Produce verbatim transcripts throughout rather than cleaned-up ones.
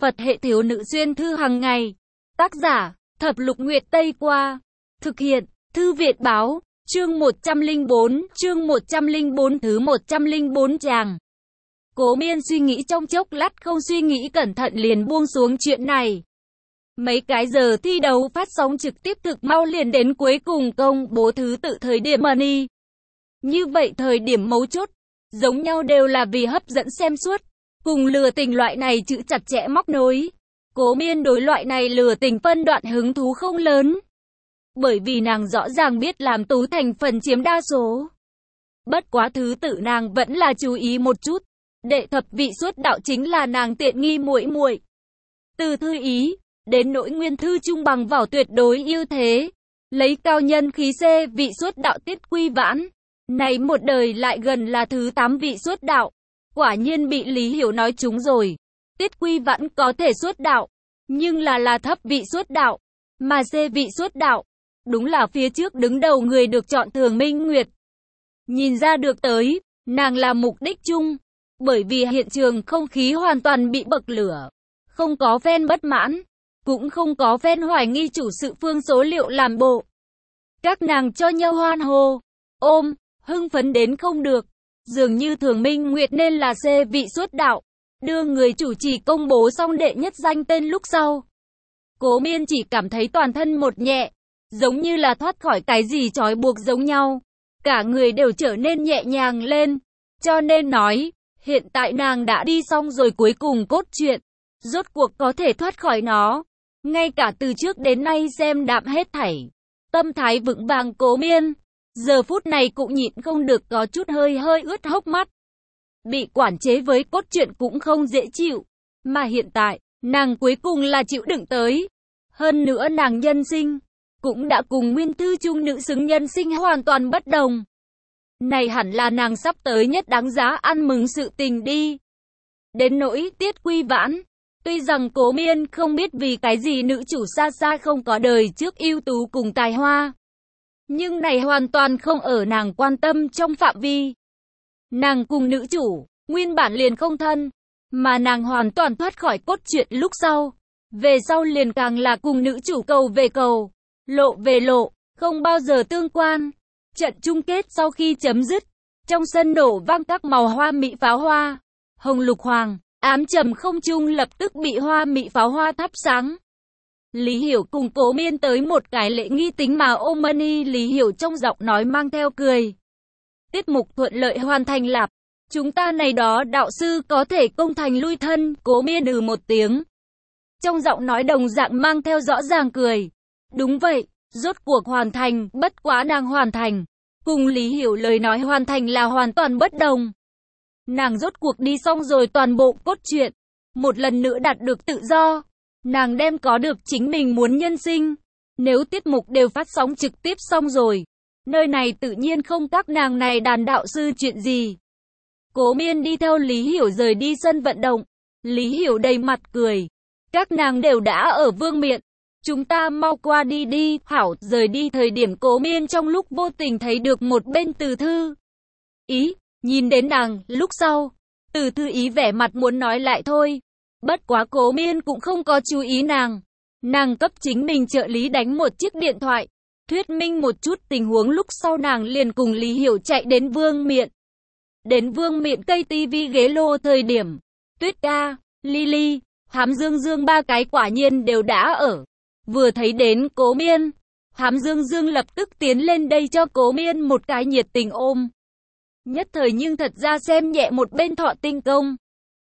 Phật hệ thiếu nữ xuyên thư hàng ngày. Tác giả, Thập Lục Nguyệt Tây Qua. Thực hiện, Thư Việt Báo. Chương một trăm lẻ bốn, chương một trăm lẻ bốn thứ một trăm lẻ bốn chàng. Cố Miên suy nghĩ trong chốc lát, không suy nghĩ cẩn thận liền buông xuống chuyện này. Mấy cái giờ thi đấu phát sóng trực tiếp thực mau liền đến cuối cùng công bố thứ tự thời điểm money. Như vậy thời điểm mấu chốt, giống nhau đều là vì hấp dẫn xem suốt, cùng lừa tình loại này chữ chặt chẽ móc nối. Cố Miên đối loại này lừa tình phân đoạn hứng thú không lớn. Bởi vì nàng rõ ràng biết làm tú thành phần chiếm đa số. Bất quá thứ tự nàng vẫn là chú ý một chút. Đệ thập vị xuất đạo chính là nàng tiện nghi muội muội. Từ Thư Ý đến nỗi Nguyên Thư trung bằng vào tuyệt đối ưu thế, lấy cao nhân khí C vị xuất đạo Tiết Quy Vãn. Này một đời lại gần là thứ tám vị xuất đạo. Quả nhiên bị Lý Hiểu nói trúng rồi. Tiết Quy Vãn có thể xuất đạo, nhưng là là thấp vị xuất đạo, mà C vị xuất đạo. Đúng là phía trước đứng đầu người được chọn Thường Minh Nguyệt. Nhìn ra được tới, nàng là mục đích chung. Bởi vì hiện trường không khí hoàn toàn bị bậc lửa. Không có fan bất mãn, cũng không có fan hoài nghi chủ sự phương số liệu làm bộ. Các nàng cho nhau hoan hô, ôm, hưng phấn đến không được. Dường như Thường Minh Nguyệt nên là C vị xuất đạo. Đưa người chủ trì công bố xong đệ nhất danh tên lúc sau. Cố Miên chỉ cảm thấy toàn thân một nhẹ, giống như là thoát khỏi cái gì trói buộc giống nhau. Cả người đều trở nên nhẹ nhàng lên. Cho nên nói, hiện tại nàng đã đi xong rồi cuối cùng cốt truyện. Rốt cuộc có thể thoát khỏi nó. Ngay cả từ trước đến nay xem đạm hết thảy. Tâm thái vững vàng Cố Miên. Giờ phút này cũng nhịn không được có chút hơi hơi ướt hốc mắt. Bị quản chế với cốt truyện cũng không dễ chịu. Mà hiện tại, nàng cuối cùng là chịu đựng tới. Hơn nữa nàng nhân sinh, cũng đã cùng Nguyên Thư trung nữ xứng nhân sinh hoàn toàn bất đồng. Này hẳn là nàng sắp tới nhất đáng giá ăn mừng sự tình đi. Đến nỗi Tiết Quy Vãn, tuy rằng Cố Miên không biết vì cái gì nữ chủ xa xa không có đời trước ưu tú cùng tài hoa. Nhưng này hoàn toàn không ở nàng quan tâm trong phạm vi. Nàng cùng nữ chủ, nguyên bản liền không thân, mà nàng hoàn toàn thoát khỏi cốt truyện lúc sau. Về sau liền càng là cùng nữ chủ cầu về cầu, lộ về lộ, không bao giờ tương quan. Trận chung kết sau khi chấm dứt, trong sân nổ vang các màu hoa mỹ pháo hoa. Hồng lục hoàng, ám trầm không trung lập tức bị hoa mỹ pháo hoa thắp sáng. Lý Hiểu cùng Cố Miên tới một cái lễ nghi tính mà ôm money. Lý Hiểu trong giọng nói mang theo cười. Tiết mục thuận lợi hoàn thành lạp. Chúng ta này đó đạo sư có thể công thành lui thân. Cố Miên ừ một tiếng. Trong giọng nói đồng dạng mang theo rõ ràng cười. Đúng vậy, rốt cuộc hoàn thành, bất quá nàng hoàn thành. Cùng Lý Hiểu lời nói hoàn thành là hoàn toàn bất đồng. Nàng rốt cuộc đi xong rồi toàn bộ cốt truyện. Một lần nữa đạt được tự do. Nàng đem có được chính mình muốn nhân sinh. Nếu tiết mục đều phát sóng trực tiếp xong rồi, nơi này tự nhiên không các nàng này đàn đạo sư chuyện gì. Cố Miên đi theo Lý Hiểu rời đi sân vận động. Lý Hiểu đầy mặt cười. Các nàng đều đã ở vương miện. Chúng ta mau qua đi đi. Hảo, rời đi thời điểm Cố Miên trong lúc vô tình thấy được một bên Từ Thư Ý. Nhìn đến nàng, lúc sau, Từ Thư Ý vẻ mặt muốn nói lại thôi. Bất quá Cố Miên cũng không có chú ý nàng. Nàng cấp chính mình trợ lý đánh một chiếc điện thoại. Thuyết minh một chút tình huống lúc sau nàng liền cùng Lý Hiểu chạy đến vương miện. Đến vương miện cây tivi ghế lô thời điểm. Tuyết Ca, Lily, Hám Dương Dương ba cái quả nhiên đều đã ở. Vừa thấy đến Cố Miên, Hám Dương Dương lập tức tiến lên đây cho Cố Miên một cái nhiệt tình ôm. Nhất thời nhưng thật ra xem nhẹ một bên Thọ Tinh Công.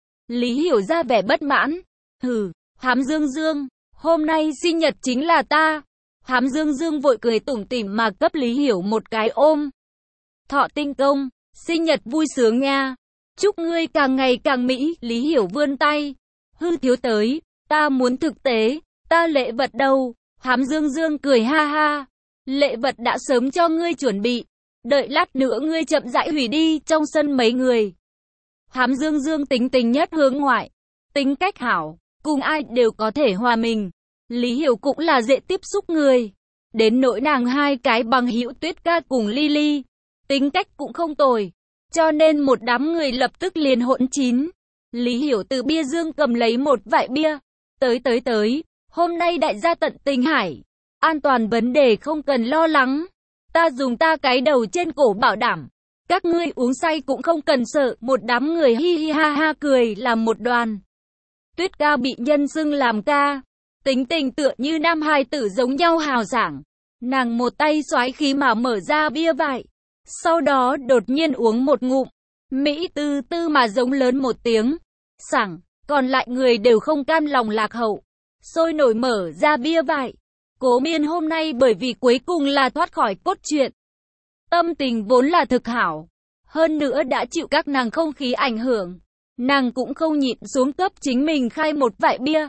Lý Hiểu ra vẻ bất mãn. Hừ, Hám Dương Dương, hôm nay sinh nhật chính là ta. Hám Dương Dương vội cười tủm tỉm mà cấp Lý Hiểu một cái ôm. Thọ Tinh Công, sinh nhật vui sướng nha. Chúc ngươi càng ngày càng mỹ. Lý Hiểu vươn tay. Hư thiếu tới, ta muốn thực tế, ta lễ vật đâu? Hám Dương Dương cười ha ha. Lễ vật đã sớm cho ngươi chuẩn bị. Đợi lát nữa ngươi chậm rãi hủy đi trong sân mấy người. Hám Dương Dương tính tình nhất hướng ngoại. Tính cách hảo, cùng ai đều có thể hòa mình. Lý Hiểu cũng là dễ tiếp xúc người. Đến nỗi nàng hai cái bằng hữu Tuyết Ca cùng Lily. Tính cách cũng không tồi. Cho nên một đám người lập tức liền hỗn chín. Lý Hiểu từ bia dương cầm lấy một vại bia. Tới tới tới, hôm nay đại gia tận tình hải. An toàn vấn đề không cần lo lắng. Ta dùng ta cái đầu trên cổ bảo đảm. Các ngươi uống say cũng không cần sợ. Một đám người hi hi ha ha cười làm một đoàn. Tuyết ca bị nhân xưng làm ca. Tính tình tựa như nam hài tử giống nhau hào sảng. Nàng một tay xoái khí mà mở ra bia vại. Sau đó đột nhiên uống một ngụm. Mỹ tư tư mà giống lớn một tiếng. Sảng, còn lại người đều không cam lòng lạc hậu. Sôi nổi mở ra bia vại. Cố Miên hôm nay bởi vì cuối cùng là thoát khỏi cốt truyện. Tâm tình vốn là thực hảo. Hơn nữa đã chịu các nàng không khí ảnh hưởng. Nàng cũng không nhịn xuống cấp chính mình khai một vại bia.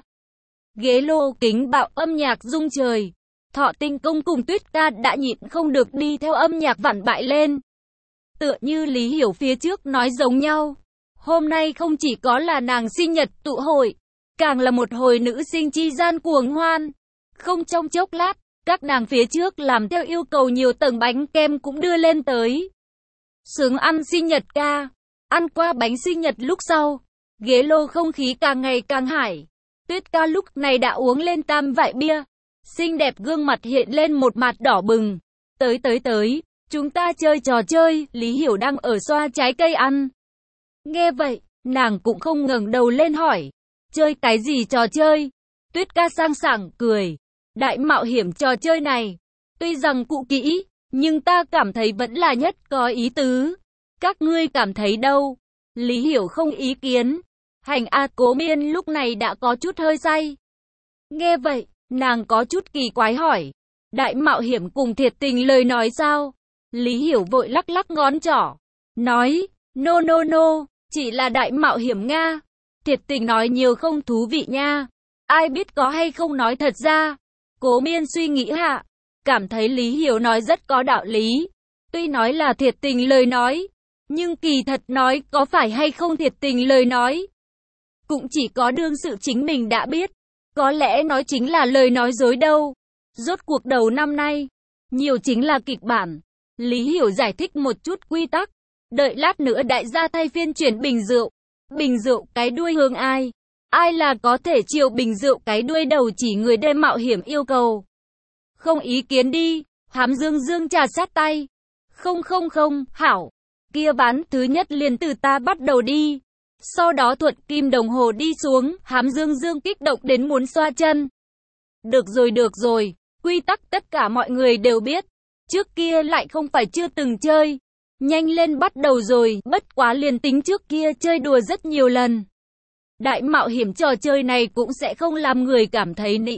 Ghế lô kính bạo âm nhạc rung trời. Thọ Tinh Công cùng Tuyết ca đã nhịn không được đi theo âm nhạc vặn bại lên. Tựa như Lý Hiểu phía trước nói giống nhau. Hôm nay không chỉ có là nàng sinh nhật tụ hội, càng là một hồi nữ sinh chi gian cuồng hoan. Không trong chốc lát, các nàng phía trước làm theo yêu cầu nhiều tầng bánh kem cũng đưa lên tới. Sướng ăn sinh nhật ca. Ăn qua bánh sinh nhật lúc sau, ghế lô không khí càng ngày càng hải. Tuyết ca lúc này đã uống lên tam vại bia. Xinh đẹp gương mặt hiện lên một mặt đỏ bừng. Tới tới tới, chúng ta chơi trò chơi. Lý Hiểu đang ở xoa trái cây ăn. Nghe vậy, nàng cũng không ngẩng đầu lên hỏi. Chơi cái gì trò chơi? Tuyết ca sang sảng cười. Đại mạo hiểm trò chơi này. Tuy rằng cụ kỹ, nhưng ta cảm thấy vẫn là nhất có ý tứ. Các ngươi cảm thấy đâu? Lý Hiểu không ý kiến. Hành A Cố Miên lúc này đã có chút hơi say. Nghe vậy, nàng có chút kỳ quái hỏi. Đại mạo hiểm cùng thiệt tình lời nói sao? Lý Hiểu vội lắc lắc ngón trỏ. Nói, no no no, chỉ là đại mạo hiểm Nga. Thiệt tình nói nhiều không thú vị nha. Ai biết có hay không nói thật ra. Cố Miên suy nghĩ hạ. Cảm thấy Lý Hiểu nói rất có đạo lý. Tuy nói là thiệt tình lời nói. Nhưng kỳ thật nói có phải hay không thiệt tình lời nói. Cũng chỉ có đương sự chính mình đã biết. Có lẽ nói chính là lời nói dối đâu. Rốt cuộc đầu năm nay, nhiều chính là kịch bản. Lý Hiểu giải thích một chút quy tắc. Đợi lát nữa đại gia thay phiên chuyển bình rượu. Bình rượu cái đuôi hướng ai? Ai là có thể chiều bình rượu cái đuôi đầu chỉ người đem mạo hiểm yêu cầu. Không ý kiến đi. Hám Dương Dương trà sát tay. Không không không, hảo. Kia ván thứ nhất liền từ ta bắt đầu đi. Sau đó thuận kim đồng hồ đi xuống. Hám Dương Dương kích động đến muốn xoa chân. Được rồi được rồi. Quy tắc tất cả mọi người đều biết. Trước kia lại không phải chưa từng chơi. Nhanh lên bắt đầu rồi. Bất quá liền tính trước kia chơi đùa rất nhiều lần. Đại mạo hiểm trò chơi này cũng sẽ không làm người cảm thấy nị.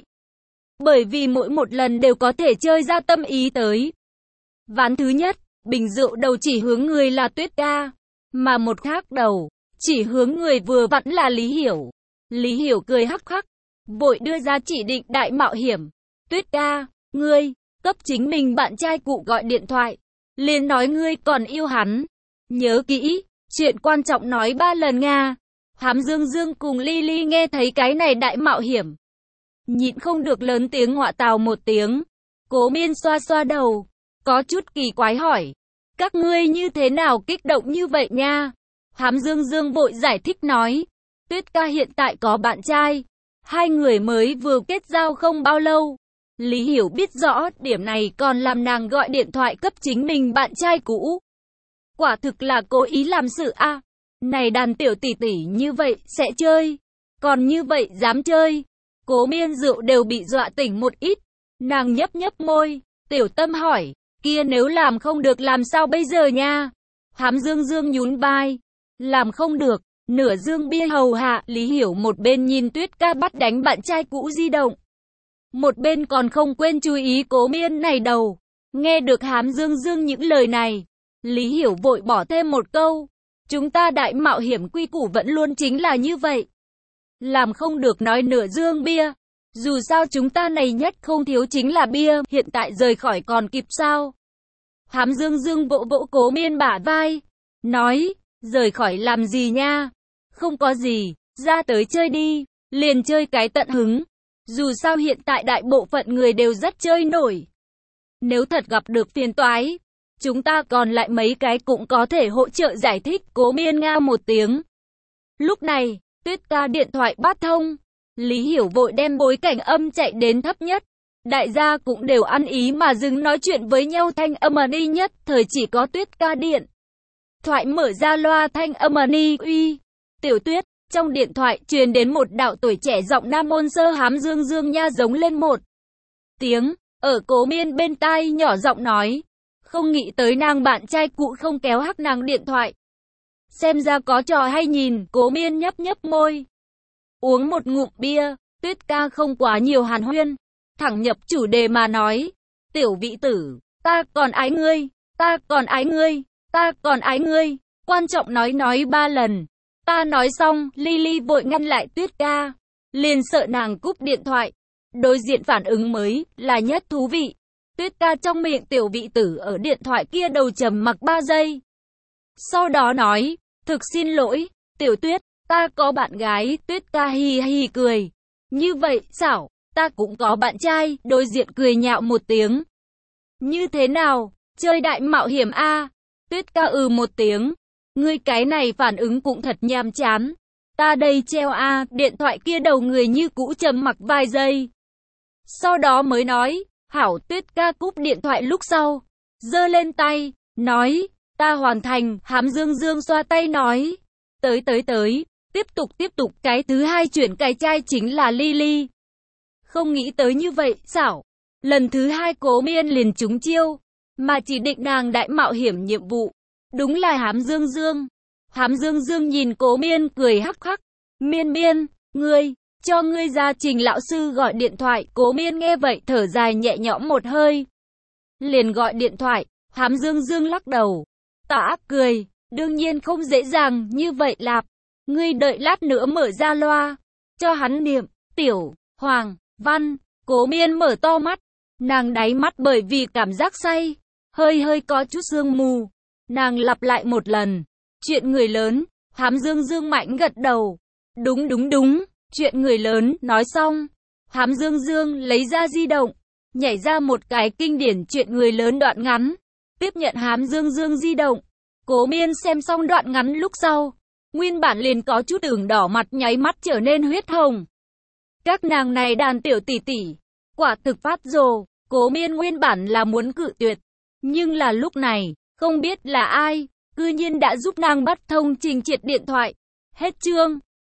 Bởi vì mỗi một lần đều có thể chơi ra tâm ý tới. Ván thứ nhất, bình rượu đầu chỉ hướng người là Tuyết ca. Mà một khác đầu, chỉ hướng người vừa vặn là Lý Hiểu. Lý Hiểu cười hắc hắc. Vội đưa ra chỉ định đại mạo hiểm. Tuyết ca, ngươi, cấp chính mình bạn trai cụ gọi điện thoại. Liền nói ngươi còn yêu hắn. Nhớ kỹ, chuyện quan trọng nói ba lần Nga. Hám Dương Dương cùng Lily nghe thấy cái này đại mạo hiểm. Nhịn không được lớn tiếng ngọa tào một tiếng. Cố Miên xoa xoa đầu. Có chút kỳ quái hỏi. Các ngươi như thế nào kích động như vậy nha? Hám Dương Dương vội giải thích nói. Tuyết ca hiện tại có bạn trai. Hai người mới vừa kết giao không bao lâu. Lý Hiểu biết rõ điểm này còn làm nàng gọi điện thoại cấp chính mình bạn trai cũ. Quả thực là cố ý làm sự a. À. Này đàn tiểu tỷ tỷ như vậy sẽ chơi. Còn như vậy dám chơi. Cố Miên rượu đều bị dọa tỉnh một ít. Nàng nhấp nhấp môi. Tiểu Tâm hỏi. Kia nếu làm không được làm sao bây giờ nha? Hám Dương Dương nhún vai. Làm không được. Nửa dương bia hầu hạ. Lý Hiểu một bên nhìn Tuyết ca bắt đánh bạn trai cũ di động. Một bên còn không quên chú ý Cố Miên này đầu. Nghe được Hám Dương Dương những lời này. Lý Hiểu vội bỏ thêm một câu. Chúng ta đại mạo hiểm quy củ vẫn luôn chính là như vậy. Làm không được nói nửa dương bia. Dù sao chúng ta này nhất không thiếu chính là bia. Hiện tại rời khỏi còn kịp sao? Hám Dương Dương vỗ vỗ Cố Miên bả vai. Nói, rời khỏi làm gì nha? Không có gì, ra tới chơi đi. Liền chơi cái tận hứng. Dù sao hiện tại đại bộ phận người đều rất chơi nổi. Nếu thật gặp được phiền toái, chúng ta còn lại mấy cái cũng có thể hỗ trợ giải thích. Cố Miên nga một tiếng. Lúc này, Tuyết ca điện thoại bắt thông. Lý Hiểu vội đem bối cảnh âm chạy đến thấp nhất. Đại gia cũng đều ăn ý mà dừng nói chuyện với nhau, thanh âm đi nhất thời chỉ có Tuyết Ca điện thoại mở ra loa, thanh âm ni uy. Tiểu Tuyết, trong điện thoại truyền đến một đạo tuổi trẻ giọng nam ôn sơ, hám dương dương nha giống lên một tiếng, ở Cố Miên bên tai nhỏ giọng nói. Không nghĩ tới nàng bạn trai cũ không kéo hắc nàng điện thoại. Xem ra có trò hay nhìn, Cố Miên nhấp nhấp môi. Uống một ngụm bia, Tuyết Ca không quá nhiều hàn huyên, thẳng nhập chủ đề mà nói. Tiểu vị tử, ta còn ái ngươi, ta còn ái ngươi, ta còn ái ngươi, quan trọng nói nói ba lần. Ta nói xong, Lily vội ngăn lại Tuyết Ca, liền sợ nàng cúp điện thoại. Đối diện phản ứng mới là nhất thú vị. Tuyết Ca trong miệng tiểu vị tử ở điện thoại kia đầu trầm mặc ba giây. Sau đó nói, thực xin lỗi, Tiểu Tuyết, ta có bạn gái. Tuyết Ca hì hì cười. Như vậy, xảo, ta cũng có bạn trai. Đối diện cười nhạo một tiếng. Như thế nào, chơi đại mạo hiểm a? À? Tuyết Ca ừ một tiếng. Ngươi cái này phản ứng cũng thật nhàm chán. Ta đây treo a. À? Điện thoại kia đầu người như cũ trầm mặc vài giây. Sau đó mới nói, hảo. Tuyết Ca cúp điện thoại lúc sau, giơ lên tay, nói, ta hoàn thành. Hám dương dương xoa tay nói, tới tới tới, tiếp tục tiếp tục. Cái thứ hai chuyển cài trai chính là Lily. Không nghĩ tới như vậy, xảo. Lần thứ hai Cố Miên liền trúng chiêu, mà chỉ định nàng đại mạo hiểm nhiệm vụ. Đúng là Hám dương dương. Hám dương dương nhìn Cố Miên cười hắc hắc. Miên miên, ngươi, cho ngươi gia Trình lão sư gọi điện thoại. Cố Miên nghe vậy thở dài nhẹ nhõm một hơi, liền gọi điện thoại. Hám dương dương lắc đầu, tà cười, đương nhiên không dễ dàng như vậy lạp. Ngươi đợi lát nữa mở ra loa, cho hắn niệm, Tiểu, Hoàng, Văn. Cố Miên mở to mắt, nàng đáy mắt bởi vì cảm giác say, hơi hơi có chút sương mù. Nàng lặp lại một lần, chuyện người lớn. Hám dương dương mạnh gật đầu, đúng đúng đúng, chuyện người lớn. Nói xong, Hám dương dương lấy ra di động, nhảy ra một cái kinh điển chuyện người lớn đoạn ngắn. Tiếp nhận Hám dương dương di động, Cố Miên xem xong đoạn ngắn lúc sau, nguyên bản liền có chút ửng đỏ mặt nháy mắt trở nên huyết hồng. Các nàng này đàn tiểu tỷ tỷ, quả thực phát rồ. Cố Miên nguyên bản là muốn cự tuyệt, nhưng là lúc này, không biết là ai, cư nhiên đã giúp nàng bắt thông Trình Triệt điện thoại. Hết chương.